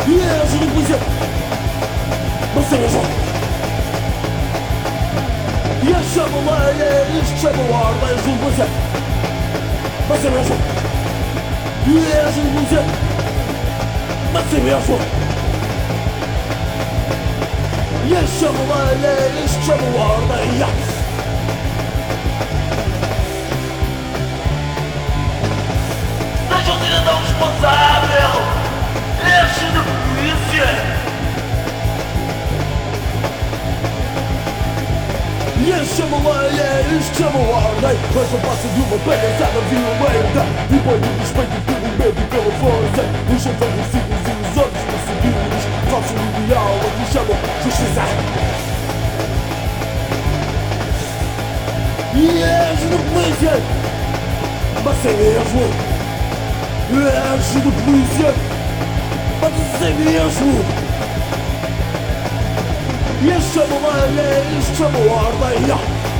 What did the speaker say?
E ajuda a polícia. Você mesmo. E a chama-leia, isto chama o ordem, ajuda a polícia. Você mesmo. E ajuda a polícia. Você mesmo. E a chama-leia, isto chama o ordem. Seja o cidadão responsável. Enche de polícia. E a chama-leia, isto chama o ordem. Mas não passa de uma palhaçada violenta. E põe o respeito pelo medo e pela força. Os enfraquecidos e os outros perseguidos. Falso ideal, aqui chamam justiça. E és da polícia. Mas é mesmo. És da polícia. Mas é mesmo. E a chama-leia, isto chama a ordem.